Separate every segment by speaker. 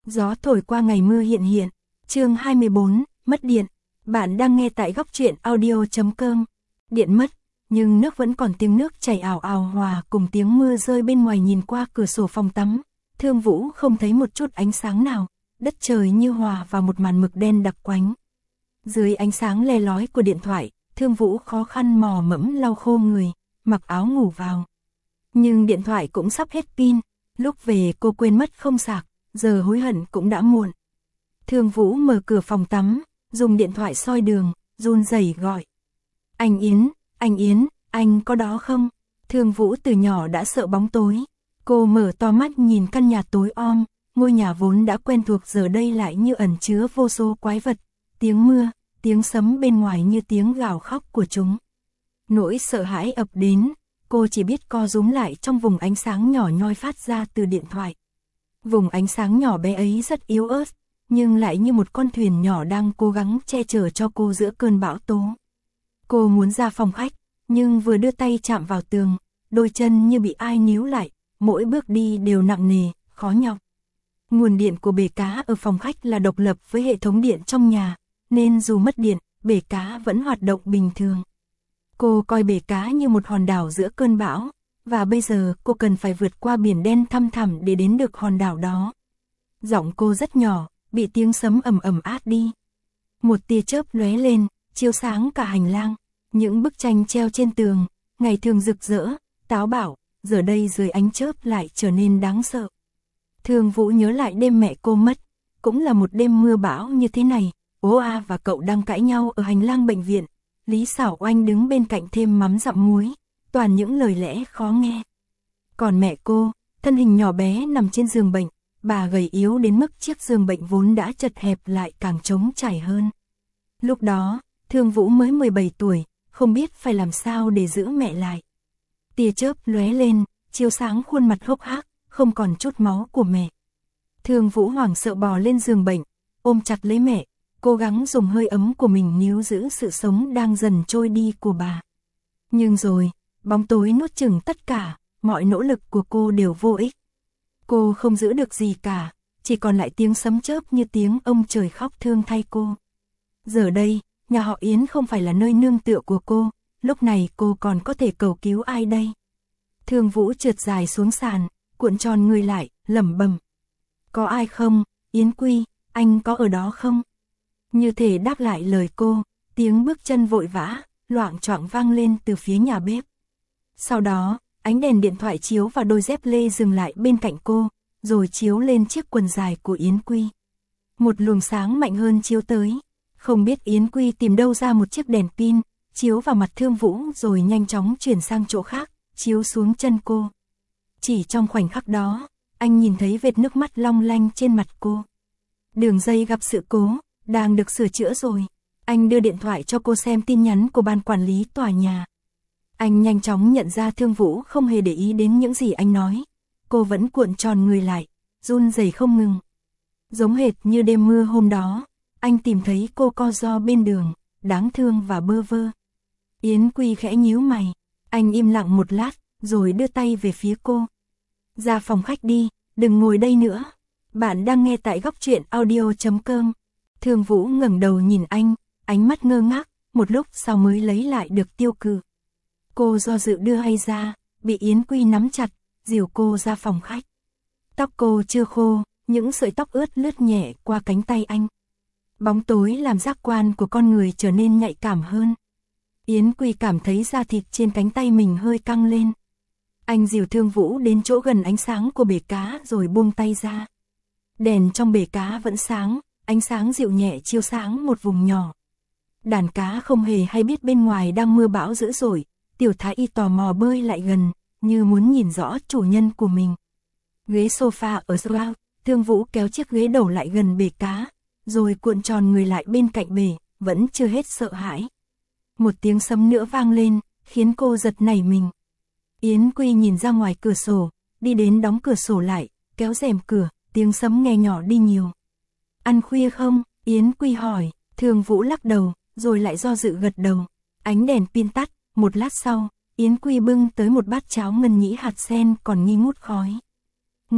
Speaker 1: Gió thổi qua ngày mưa hiện hiện. Chương 24, mất điện. Bạn đang nghe tại góc truyện audio.com. Điện mất, nhưng nước vẫn còn tiếng nước chảy ào ào hòa cùng tiếng mưa rơi bên ngoài. Nhìn qua cửa sổ phòng tắm, Thương Vũ không thấy một chút ánh sáng nào, đất trời như hòa vào một màn mực đen đặc quánh. Dưới ánh sáng le lói của điện thoại, Thương Vũ khó khăn mò mẫm lau khô người, mặc áo ngủ vào. Nhưng điện thoại cũng sắp hết pin, lúc về cô quên mất không sạc, giờ hối hận cũng đã muộn. Thương Vũ mở cửa phòng tắm, dùng điện thoại soi đường, run rẩy gọi. Anh Yến, anh có đó không? Thương Vũ từ nhỏ đã sợ bóng tối. Cô mở to mắt nhìn căn nhà tối om, ngôi nhà vốn đã quen thuộc giờ đây lại như ẩn chứa vô số quái vật. Tiếng mưa, tiếng sấm bên ngoài như tiếng gào khóc của chúng. Nỗi sợ hãi ập đến, cô chỉ biết co rúm lại trong vùng ánh sáng nhỏ nhoi phát ra từ điện thoại. Vùng ánh sáng nhỏ bé ấy rất yếu ớt, nhưng lại như một con thuyền nhỏ đang cố gắng che chở cho cô giữa cơn bão tố. Cô muốn ra phòng khách, nhưng vừa đưa tay chạm vào tường, đôi chân như bị ai níu lại, mỗi bước đi đều nặng nề, khó nhọc. Nguồn điện của bể cá ở phòng khách là độc lập với hệ thống điện trong nhà, nên dù mất điện, bể cá vẫn hoạt động bình thường. Cô coi bể cá như một hòn đảo giữa cơn bão, và bây giờ cô cần phải vượt qua biển đen thăm thẳm để đến được hòn đảo đó. Giọng cô rất nhỏ, bị tiếng sấm ầm ầm át đi. Một tia chớp lóe lên, chiếu sáng cả hành lang. Những bức tranh treo trên tường, ngày thường rực rỡ, táo bạo, giờ đây dưới ánh chớp lại trở nên đáng sợ. Thương Vũ nhớ lại đêm mẹ cô mất, cũng là một đêm mưa bão như thế này. Ố A và cậu đang cãi nhau ở hành lang bệnh viện. Lý Xảo Oanh đứng bên cạnh thêm mắm dặm muối, toàn những lời lẽ khó nghe. Còn mẹ cô, thân hình nhỏ bé nằm trên giường bệnh, bà gầy yếu đến mức chiếc giường bệnh vốn đã chật hẹp lại càng trống trải hơn. Lúc đó, Thương Vũ mới 17 tuổi, không biết phải làm sao để giữ mẹ lại. Tia chớp lóe lên, chiếu sáng khuôn mặt hốc hác, không còn chút máu của mẹ. Thương Vũ hoảng sợ bò lên giường bệnh, ôm chặt lấy mẹ, cố gắng dùng hơi ấm của mình níu giữ sự sống đang dần trôi đi của bà. Nhưng rồi, bóng tối nuốt chửng tất cả, mọi nỗ lực của cô đều vô ích. Cô không giữ được gì cả, chỉ còn lại tiếng sấm chớp như tiếng ông trời khóc thương thay cô. Giờ đây, nhà họ Yến không phải là nơi nương tựa của cô, lúc này cô còn có thể cầu cứu ai đây? Thương Vũ trượt dài xuống sàn, cuộn tròn người lại, lẩm bẩm. Có ai không, Yến Quy, anh có ở đó không? Như thể đáp lại lời cô, tiếng bước chân vội vã, loạng choạng vang lên từ phía nhà bếp. Sau đó, ánh đèn điện thoại chiếu vào đôi dép lê dừng lại bên cạnh cô, rồi chiếu lên chiếc quần dài của Yến Quy. Một luồng sáng mạnh hơn chiếu tới, không biết Yến Quy tìm đâu ra một chiếc đèn pin, chiếu vào mặt Thương Vũ rồi nhanh chóng chuyển sang chỗ khác, chiếu xuống chân cô. Chỉ trong khoảnh khắc đó, anh nhìn thấy vệt nước mắt long lanh trên mặt cô. Đường dây gặp sự cố, đang được sửa chữa rồi. Anh đưa điện thoại cho cô xem tin nhắn của ban quản lý tòa nhà. Anh nhanh chóng nhận ra Thương Vũ không hề để ý đến những gì anh nói. Cô vẫn cuộn tròn người lại, run rẩy không ngừng. Giống hệt như đêm mưa hôm đó, anh tìm thấy cô co ro bên đường, đáng thương và bơ vơ. Yến Quy khẽ nhíu mày, anh im lặng một lát, rồi đưa tay về phía cô. Ra phòng khách đi, đừng ngồi đây nữa. Bạn đang nghe tại góc truyện audio.com. Thương Vũ ngẩng đầu nhìn anh, ánh mắt ngơ ngác, một lúc sau mới lấy lại được tiêu cự. Cô do dự đưa hay ra, bị Yến Quy nắm chặt, dìu cô ra phòng khách. Tóc cô chưa khô, những sợi tóc ướt lướt nhẹ qua cánh tay anh. Bóng tối làm giác quan của con người trở nên nhạy cảm hơn. Yến Quy cảm thấy da thịt trên cánh tay mình hơi căng lên. Anh dìu Thương Vũ đến chỗ gần ánh sáng của bể cá rồi buông tay ra. Đèn trong bể cá vẫn sáng, ánh sáng dịu nhẹ chiếu sáng một vùng nhỏ. Đàn cá không hề hay biết bên ngoài đang mưa bão dữ dội. Tiểu Thái Y tò mò bơi lại gần, như muốn nhìn rõ chủ nhân của mình. Ghế sofa ở Slough, Thương Vũ kéo chiếc ghế đầu lại gần bể cá, rồi cuộn tròn người lại bên cạnh bể, vẫn chưa hết sợ hãi. Một tiếng sấm nữa vang lên, khiến cô giật nảy mình. Yến Quy nhìn ra ngoài cửa sổ, đi đến đóng cửa sổ lại, kéo rèm cửa, tiếng sấm nghe nhỏ đi nhiều. Ăn khuya không? Yến Quy hỏi. Thương Vũ lắc đầu, rồi lại do dự gật đầu. Ánh đèn pin tắt, một lát sau, Yến Quy bưng tới một bát cháo ngân nhĩ hạt sen còn nghi ngút khói. Ngọt,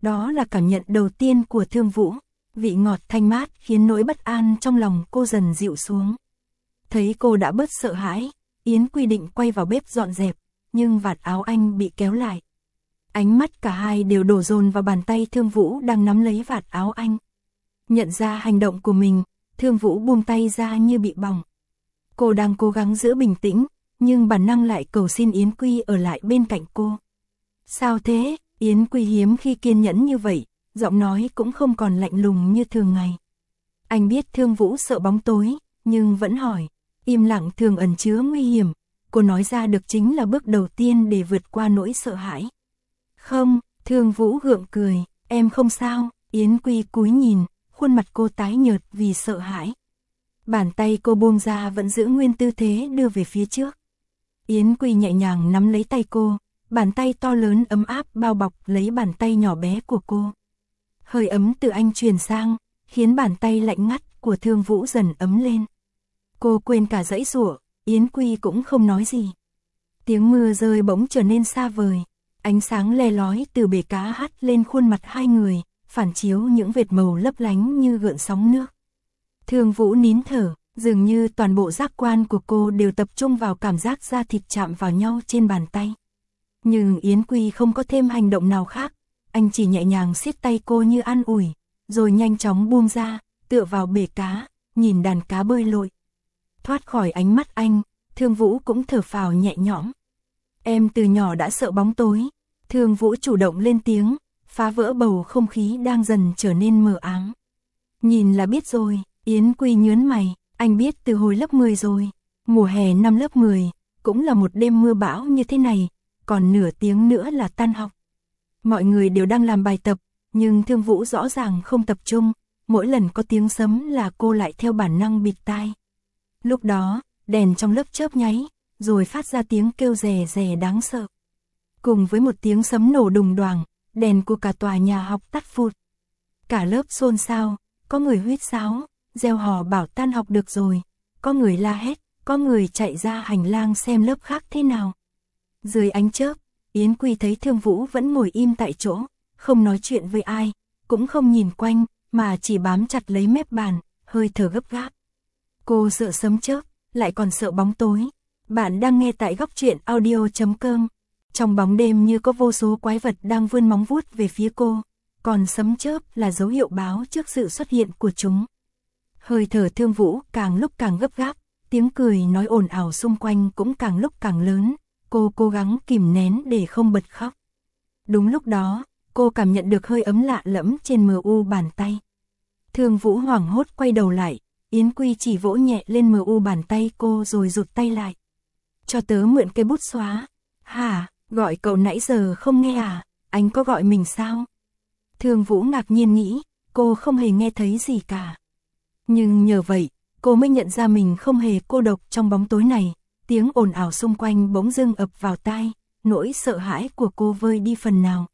Speaker 1: Đó là cảm nhận đầu tiên của Thương Vũ, vị ngọt thanh mát khiến nỗi bất an trong lòng cô dần dịu xuống. Thấy cô đã bớt sợ hãi, Yến Quy định quay vào bếp dọn dẹp, nhưng vạt áo anh bị kéo lại. Ánh mắt cả hai đều đổ dồn vào bàn tay Thương Vũ đang nắm lấy vạt áo anh. Nhận ra hành động của mình, Thương Vũ buông tay ra như bị bỏng. Cô đang cố gắng giữ bình tĩnh, nhưng bản năng lại cầu xin Yến Quy ở lại bên cạnh cô. Sao thế? Yến Quy hiếm khi kiên nhẫn như vậy, giọng nói cũng không còn lạnh lùng như thường ngày. Anh biết Thương Vũ sợ bóng tối, nhưng vẫn hỏi. Im lặng thường ẩn chứa nguy hiểm, cô nói ra được chính là bước đầu tiên để vượt qua nỗi sợ hãi. Không, Thương Vũ gượng cười, em không sao. Yến Quy cúi nhìn, khuôn mặt cô tái nhợt vì sợ hãi. Bàn tay cô buông ra vẫn giữ nguyên tư thế đưa về phía trước. Yến Quy nhẹ nhàng nắm lấy tay cô, bàn tay to lớn ấm áp bao bọc lấy bàn tay nhỏ bé của cô. Hơi ấm từ anh truyền sang, khiến bàn tay lạnh ngắt của Thương Vũ dần ấm lên. Cô quên cả giãy giụa, Yến Quy cũng không nói gì. Tiếng mưa rơi bỗng trở nên xa vời, ánh sáng le lói từ bể cá hắt lên khuôn mặt hai người, phản chiếu những vệt màu lấp lánh như gợn sóng nước. Thương Vũ nín thở, dường như toàn bộ giác quan của cô đều tập trung vào cảm giác da thịt chạm vào nhau trên bàn tay. Nhưng Yến Quy không có thêm hành động nào khác, anh chỉ nhẹ nhàng siết tay cô như an ủi, rồi nhanh chóng buông ra, tựa vào bể cá, nhìn đàn cá bơi lội. Thoát khỏi ánh mắt anh, Thương Vũ cũng thở phào nhẹ nhõm. Em từ nhỏ đã sợ bóng tối. Thương Vũ chủ động lên tiếng, phá vỡ bầu không khí đang dần trở nên mờ ám. Nhìn là biết rồi. Yến Quy nhớn mày, anh biết từ hồi lớp 10 rồi. Mùa hè năm lớp 10, cũng là một đêm mưa bão như thế này, còn nửa tiếng nữa là tan học. Mọi người đều đang làm bài tập, nhưng Thương Vũ rõ ràng không tập trung, mỗi lần có tiếng sấm là cô lại theo bản năng bịt tai. Lúc đó, đèn trong lớp chớp nháy, rồi phát ra tiếng kêu rè rè đáng sợ. Cùng với một tiếng sấm nổ đùng đoàng, đèn của cả tòa nhà học tắt phụt. Cả lớp xôn xao, có người huýt sáo, reo hò bảo tan học được rồi, có người la hét, có người chạy ra hành lang xem lớp khác thế nào. Dưới ánh chớp, Yến Quy thấy Thương Vũ vẫn ngồi im tại chỗ, không nói chuyện với ai, cũng không nhìn quanh, mà chỉ bám chặt lấy mép bàn, hơi thở gấp gáp. Cô sợ sấm chớp, lại còn sợ bóng tối. Bạn đang nghe tại Góc Truyện Audio.com. Trong bóng đêm như có vô số quái vật đang vươn móng vuốt về phía cô, còn sấm chớp là dấu hiệu báo trước sự xuất hiện của chúng. Hơi thở Thương Vũ càng lúc càng gấp gáp, tiếng cười nói ồn ào xung quanh cũng càng lúc càng lớn, cô cố gắng kìm nén để không bật khóc. Đúng lúc đó, cô cảm nhận được hơi ấm lạ lẫm trên mờ u bàn tay. Thương Vũ hoảng hốt quay đầu lại, Yến Quy chỉ vỗ nhẹ lên mờ u bàn tay cô rồi rụt tay lại. Cho tớ mượn cây bút xóa. Hả, gọi cậu nãy giờ không nghe à, anh có gọi mình sao? Thương Vũ ngạc nhiên nghĩ, cô không hề nghe thấy gì cả. Nhưng nhờ vậy, cô mới nhận ra mình không hề cô độc trong bóng tối này, tiếng ồn ào xung quanh bỗng dưng ập vào tai, nỗi sợ hãi của cô vơi đi phần nào.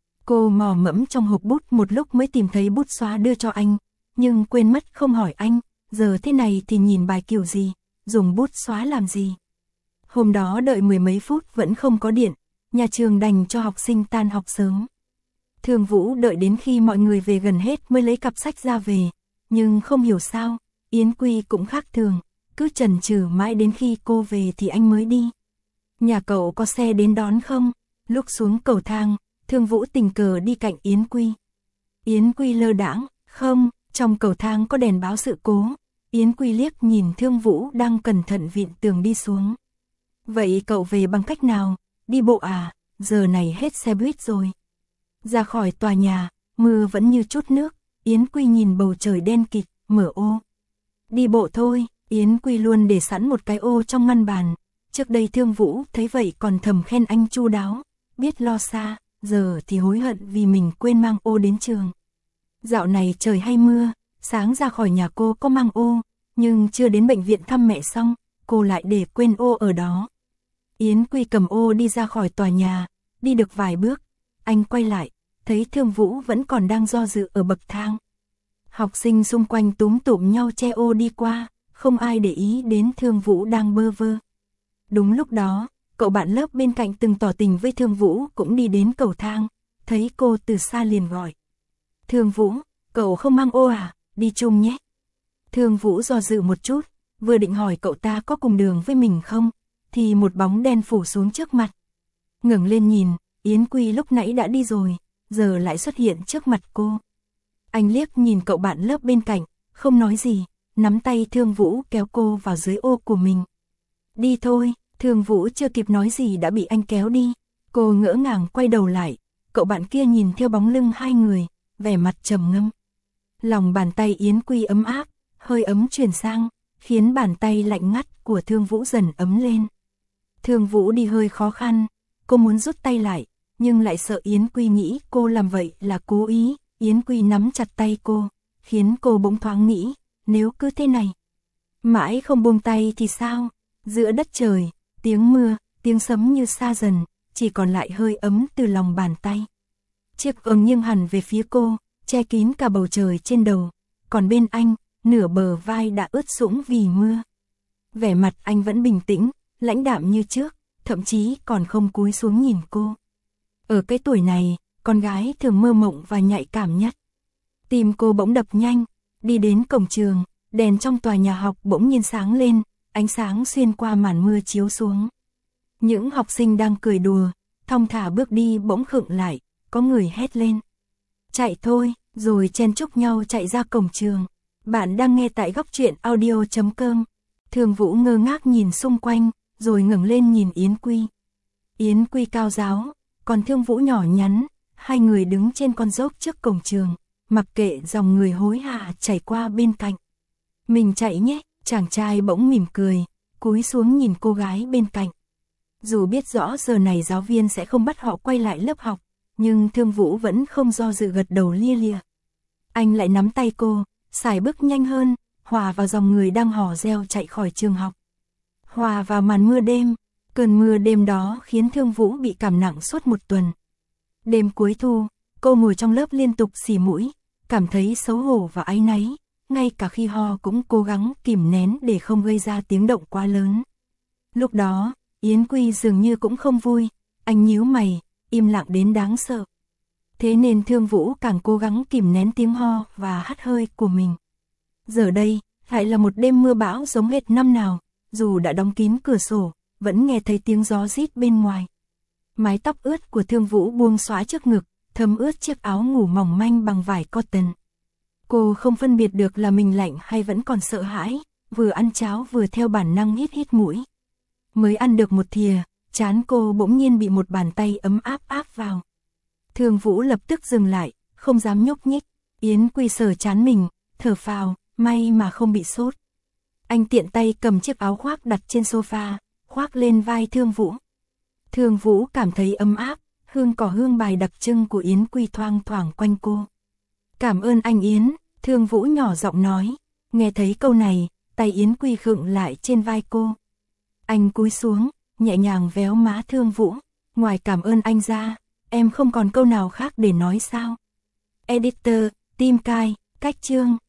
Speaker 1: Cô mò mẫm trong hộp bút một lúc mới tìm thấy bút xóa đưa cho anh, nhưng quên mất không hỏi anh, giờ thế này thì nhìn bài kiểu gì, dùng bút xóa làm gì. Hôm đó đợi mười mấy phút vẫn không có điện, nhà trường đành cho học sinh tan học sớm. Thương Vũ đợi đến khi mọi người về gần hết mới lấy cặp sách ra về, nhưng không hiểu sao, Yến Quy cũng khác thường, cứ chần chừ mãi đến khi cô về thì anh mới đi. Nhà cậu có xe đến đón không? Lúc xuống cầu thang, Thương Vũ tình cờ đi cạnh Yến Quy. Yến Quy lơ đãng, không, trong cầu thang có đèn báo sự cố. Yến Quy liếc nhìn Thương Vũ đang cẩn thận vịn tường đi xuống. Vậy cậu về bằng cách nào? Đi bộ à? Giờ này hết xe buýt rồi. Ra khỏi tòa nhà, mưa vẫn như chút nước, Yến Quy nhìn bầu trời đen kịt, mở ô. Đi bộ thôi, Yến Quy luôn để sẵn một cái ô trong ngăn bàn. Trước đây Thương Vũ thấy vậy còn thầm khen anh chu đáo, biết lo xa, giờ thì hối hận vì mình quên mang ô đến trường. Dạo này trời hay mưa, sáng ra khỏi nhà cô có mang ô, nhưng chưa đến bệnh viện thăm mẹ xong, cô lại để quên ô ở đó. Yến Quy cầm ô đi ra khỏi tòa nhà, đi được vài bước, anh quay lại, thấy Thương Vũ vẫn còn đang do dự ở bậc thang. Học sinh xung quanh túm tụm nhau che ô đi qua, không ai để ý đến Thương Vũ đang bơ vơ. Đúng lúc đó, cậu bạn lớp bên cạnh từng tỏ tình với Thương Vũ cũng đi đến cầu thang, thấy cô từ xa liền gọi. Thương Vũ, cậu không mang ô à, đi chung nhé. Thương Vũ do dự một chút, vừa định hỏi cậu ta có cùng đường với mình không, thì một bóng đen phủ xuống trước mặt. Ngẩng lên nhìn, Yến Quy lúc nãy đã đi rồi, giờ lại xuất hiện trước mặt cô. Anh liếc nhìn cậu bạn lớp bên cạnh, không nói gì, nắm tay Thương Vũ kéo cô vào dưới ô của mình. Đi thôi, Thương Vũ chưa kịp nói gì đã bị anh kéo đi. Cô ngỡ ngàng quay đầu lại, cậu bạn kia nhìn theo bóng lưng hai người, vẻ mặt trầm ngâm. Lòng bàn tay Yến Quy ấm áp, hơi ấm truyền sang, khiến bàn tay lạnh ngắt của Thương Vũ dần ấm lên. Thương Vũ đi hơi khó khăn, cô muốn rút tay lại, nhưng lại sợ Yến Quy nghĩ cô làm vậy là cố ý. Yến Quy nắm chặt tay cô, khiến cô bỗng thoáng nghĩ, nếu cứ thế này, mãi không buông tay thì sao? Giữa đất trời, tiếng mưa, tiếng sấm như xa dần, chỉ còn lại hơi ấm từ lòng bàn tay. Chiếc ưng nghiêng hẳn về phía cô, che kín cả bầu trời trên đầu, còn bên anh, nửa bờ vai đã ướt sũng vì mưa. Vẻ mặt anh vẫn bình tĩnh, lãnh đạm như trước, thậm chí còn không cúi xuống nhìn cô. Ở cái tuổi này, con gái thường mơ mộng và nhạy cảm nhất. Tim cô bỗng đập nhanh, đi đến cổng trường, đèn trong tòa nhà học bỗng nhiên sáng lên, ánh sáng xuyên qua màn mưa chiếu xuống. Những học sinh đang cười đùa, thong thả bước đi bỗng khựng lại, có người hét lên. Chạy thôi, rồi chen chúc nhau chạy ra cổng trường. Bạn đang nghe tại Góc Truyện Audio.com. Thương Vũ ngơ ngác nhìn xung quanh, rồi ngẩng lên nhìn Yến Quy. Yến Quy cao ráo, còn Thương Vũ nhỏ nhắn, hai người đứng trên con dốc trước cổng trường, mặc kệ dòng người hối hả chảy qua bên cạnh. Mình chạy nhé, chàng trai bỗng mỉm cười, cúi xuống nhìn cô gái bên cạnh. Dù biết rõ giờ này giáo viên sẽ không bắt họ quay lại lớp học, nhưng Thương Vũ vẫn không do dự gật đầu lia lịa. Anh lại nắm tay cô, sải bước nhanh hơn, hòa vào dòng người đang hò reo chạy khỏi trường học. Hòa vào màn mưa đêm, cơn mưa đêm đó khiến Thương Vũ bị cảm nặng suốt một tuần. Đêm cuối thu, cô ngồi trong lớp liên tục xì mũi, cảm thấy xấu hổ và áy náy, ngay cả khi ho cũng cố gắng kìm nén để không gây ra tiếng động quá lớn. Lúc đó, Yến Quy dường như cũng không vui, anh nhíu mày, im lặng đến đáng sợ. Thế nên Thương Vũ càng cố gắng kìm nén tiếng ho và hắt hơi của mình. Giờ đây, lại là một đêm mưa bão giống hệt năm nào, dù đã đóng kín cửa sổ, vẫn nghe thấy tiếng gió rít bên ngoài. Mái tóc ướt của Thương Vũ buông xõa trước ngực, thấm ướt chiếc áo ngủ mỏng manh bằng vải cotton. Cô không phân biệt được là mình lạnh hay vẫn còn sợ hãi, vừa ăn cháo vừa theo bản năng hít hít mũi. Mới ăn được một thìa, trán cô bỗng nhiên bị một bàn tay ấm áp áp vào. Thương Vũ lập tức dừng lại, không dám nhúc nhích. Yến Quy sờ trán mình, thở phào, may mà không bị sốt. Anh tiện tay cầm chiếc áo khoác đặt trên sofa, khoác lên vai Thương Vũ. Thương Vũ cảm thấy ấm áp, hương cỏ hương bài đặc trưng của Yến Quy thoang thoảng quanh cô. Cảm ơn anh Yến, Thương Vũ nhỏ giọng nói. Nghe thấy câu này, tay Yến Quy khựng lại trên vai cô. Anh cúi xuống, nhẹ nhàng véo má Thương Vũ. Ngoài cảm ơn anh ra, em không còn câu nào khác để nói sao? Editor, Tim Cai, cách chương.